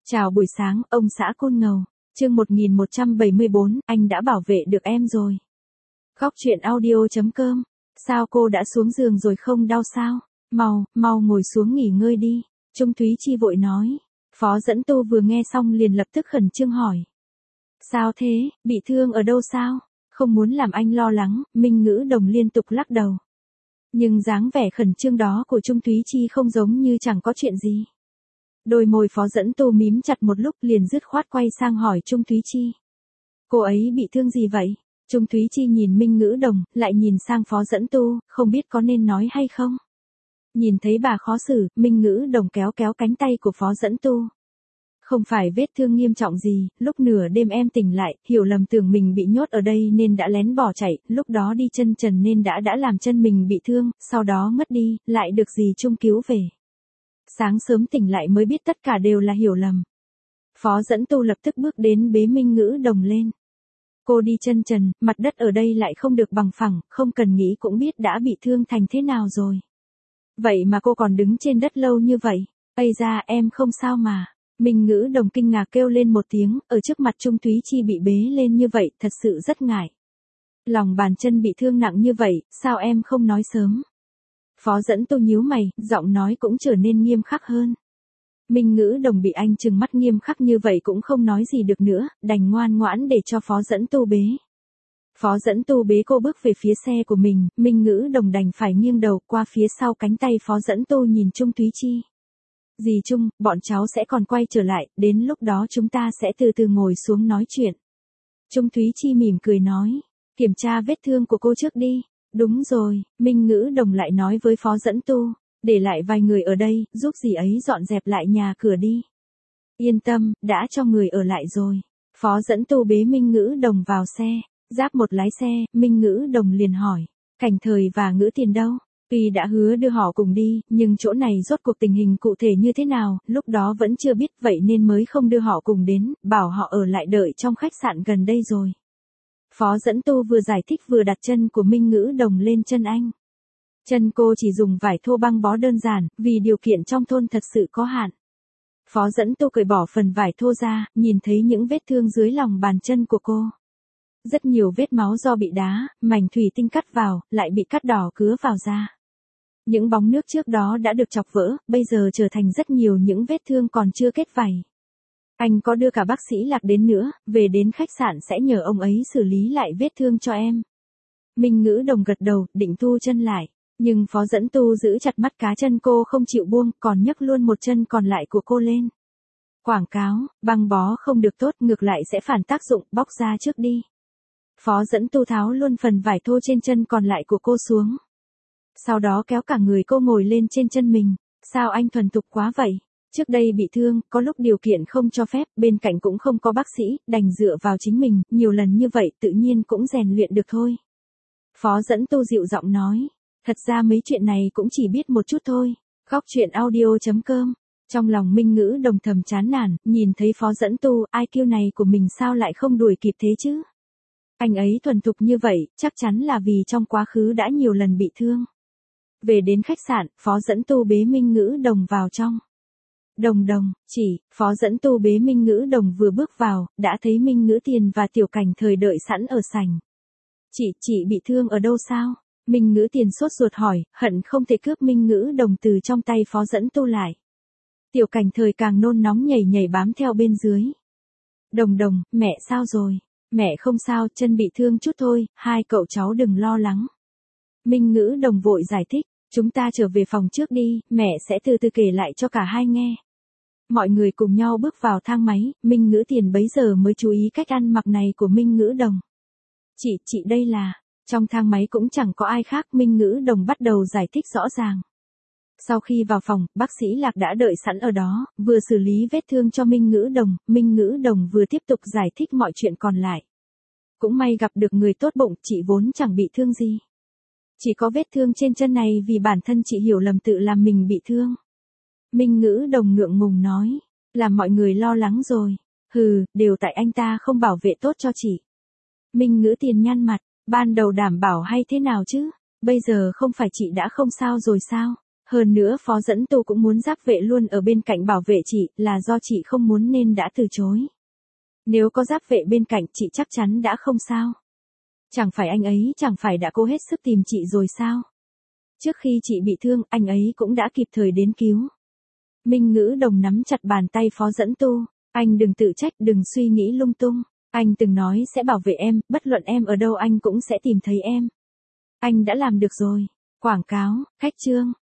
Chào buổi sáng, ông xã Côn Ngầu. Chương 1174, anh đã bảo vệ được em rồi. Góc truyện audio.com. Sao cô đã xuống giường rồi không đau sao? Mau ngồi xuống nghỉ ngơi đi. Trung Thúy Chi vội nói. Phó Dẫn Tu vừa nghe xong liền lập tức khẩn trương hỏi. Sao thế, bị thương ở đâu sao? Không muốn làm anh lo lắng, Minh Ngữ Đồng liên tục lắc đầu. Nhưng dáng vẻ khẩn trương đó của Trung Thúy Chi không giống như chẳng có chuyện gì. Đôi môi Phó Dẫn Tu mím chặt một lúc liền dứt khoát quay sang hỏi Trung Thúy Chi. Cô ấy bị thương gì vậy? Trung Thúy Chi nhìn Minh Ngữ Đồng, lại nhìn sang Phó Dẫn Tu, không biết có nên nói hay không. Nhìn thấy bà khó xử, Minh Ngữ Đồng kéo cánh tay của Phó Dẫn Tu. Không phải vết thương nghiêm trọng gì, lúc nửa đêm em tỉnh lại, hiểu lầm tưởng mình bị nhốt ở đây nên đã lén bỏ chạy, lúc đó đi chân trần nên đã làm chân mình bị thương, sau đó ngất đi, lại được dì Trung cứu về. Sáng sớm tỉnh lại mới biết tất cả đều là hiểu lầm. Phó Dẫn Tu lập tức bước đến bế Minh Ngữ Đồng lên. Cô đi chân trần, mặt đất ở đây lại không được bằng phẳng, không cần nghĩ cũng biết đã bị thương thành thế nào rồi. Vậy mà cô còn đứng trên đất lâu như vậy. Ây da, em không sao mà. Minh Ngữ Đồng kinh ngạc kêu lên một tiếng, ở trước mặt Trung Thúy Chi bị bế lên như vậy, thật sự rất ngại. Lòng bàn chân bị thương nặng như vậy, sao em không nói sớm? Phó Dẫn Tu nhíu mày, giọng nói cũng trở nên nghiêm khắc hơn. Minh Ngữ Đồng bị anh trừng mắt nghiêm khắc như vậy cũng không nói gì được nữa, đành ngoan ngoãn để cho Phó Dẫn Tu bế. Phó Dẫn Tu bế cô bước về phía xe của mình, Minh Ngữ Đồng đành phải nghiêng đầu qua phía sau cánh tay Phó Dẫn Tu nhìn Trung Thúy Chi. Dì Trung, bọn cháu sẽ còn quay trở lại, đến lúc đó chúng ta sẽ từ từ ngồi xuống nói chuyện. Trung Thúy Chi mỉm cười nói, kiểm tra vết thương của cô trước đi. Đúng rồi, Minh Ngữ Đồng lại nói với Phó Dẫn Tu, để lại vài người ở đây, giúp dì ấy dọn dẹp lại nhà cửa đi. Yên tâm, đã cho người ở lại rồi. Phó Dẫn Tu bế Minh Ngữ Đồng vào xe, giáp một lái xe, Minh Ngữ Đồng liền hỏi, Cảnh Thời và Ngữ Tiền đâu? Tuy đã hứa đưa họ cùng đi, nhưng chỗ này rốt cuộc tình hình cụ thể như thế nào, lúc đó vẫn chưa biết vậy nên mới không đưa họ cùng đến, bảo họ ở lại đợi trong khách sạn gần đây rồi. Phó Dẫn Tu vừa giải thích vừa đặt chân của Minh Ngữ Đồng lên chân anh. Chân cô chỉ dùng vải thô băng bó đơn giản, vì điều kiện trong thôn thật sự có hạn. Phó Dẫn Tu cởi bỏ phần vải thô ra, nhìn thấy những vết thương dưới lòng bàn chân của cô. Rất nhiều vết máu do bị đá, mảnh thủy tinh cắt vào, lại bị cắt đỏ cứa vào da. Những bóng nước trước đó đã được chọc vỡ, bây giờ trở thành rất nhiều những vết thương còn chưa kết vảy. Anh có đưa cả bác sĩ Lạc đến nữa, về đến khách sạn sẽ nhờ ông ấy xử lý lại vết thương cho em. Minh Ngữ Đồng gật đầu, định thu chân lại. Nhưng Phó Dẫn Tu giữ chặt mắt cá chân cô không chịu buông, còn nhấc luôn một chân còn lại của cô lên. Quảng cáo, băng bó không được tốt, ngược lại sẽ phản tác dụng, bóc ra trước đi. Phó Dẫn Tu tháo luôn phần vải thô trên chân còn lại của cô xuống. Sau đó kéo cả người cô ngồi lên trên chân mình. Sao anh thuần thục quá vậy? Trước đây bị thương, có lúc điều kiện không cho phép, bên cạnh cũng không có bác sĩ, đành dựa vào chính mình, nhiều lần như vậy tự nhiên cũng rèn luyện được thôi. Phó Dẫn Tu dịu giọng nói. Thật ra mấy chuyện này cũng chỉ biết một chút thôi. Góc truyện audio.com. Trong lòng Minh Ngữ Đồng thầm chán nản, nhìn thấy Phó Dẫn Tu, IQ này của mình sao lại không đuổi kịp thế chứ? Anh ấy thuần thục như vậy, chắc chắn là vì trong quá khứ đã nhiều lần bị thương. Về đến khách sạn, Phó Dẫn Tu bế Minh Ngữ Đồng vào trong. Đồng, Phó Dẫn Tu bế Minh Ngữ Đồng vừa bước vào, đã thấy Minh Ngữ Tiền và Tiểu Cảnh Thời đợi sẵn ở sảnh. Chị bị thương ở đâu sao? Minh Ngữ Tiền sốt ruột hỏi, hận không thể cướp Minh Ngữ Đồng từ trong tay Phó Dẫn Tu lại. Tiểu Cảnh Thời càng nôn nóng nhảy bám theo bên dưới. Đồng, mẹ sao rồi? Mẹ không sao, chân bị thương chút thôi, hai cậu cháu đừng lo lắng. Minh Ngữ Đồng vội giải thích, chúng ta trở về phòng trước đi, mẹ sẽ từ từ kể lại cho cả hai nghe. Mọi người cùng nhau bước vào thang máy, Minh Ngữ Tiền bấy giờ mới chú ý cách ăn mặc này của Minh Ngữ Đồng. Chị đây là... Trong thang máy cũng chẳng có ai khác, Minh Ngữ Đồng bắt đầu giải thích rõ ràng. Sau khi vào phòng, bác sĩ Lạc đã đợi sẵn ở đó, vừa xử lý vết thương cho Minh Ngữ Đồng vừa tiếp tục giải thích mọi chuyện còn lại. Cũng may gặp được người tốt bụng, chị vốn chẳng bị thương gì. Chỉ có vết thương trên chân này vì bản thân chị hiểu lầm tự làm mình bị thương. Minh Ngữ Đồng ngượng ngùng nói, làm mọi người lo lắng rồi. Đều tại anh ta không bảo vệ tốt cho chị. Minh Ngữ Tiền nhăn mặt. Ban đầu đảm bảo hay thế nào chứ? Bây giờ không phải chị đã không sao rồi sao? Hơn nữa Phó Dẫn Tu cũng muốn Giáp Vệ luôn ở bên cạnh bảo vệ chị, là do chị không muốn nên đã từ chối. Nếu có Giáp Vệ bên cạnh chị chắc chắn đã không sao. Chẳng phải anh ấy chẳng phải đã cố hết sức tìm chị rồi sao? Trước khi chị bị thương, anh ấy cũng đã kịp thời đến cứu. Minh Ngữ Đồng nắm chặt bàn tay Phó Dẫn Tu. Anh đừng tự trách, đừng suy nghĩ lung tung. Anh từng nói sẽ bảo vệ em, bất luận em ở đâu anh cũng sẽ tìm thấy em. Anh đã làm được rồi. Quảng cáo, khách chương.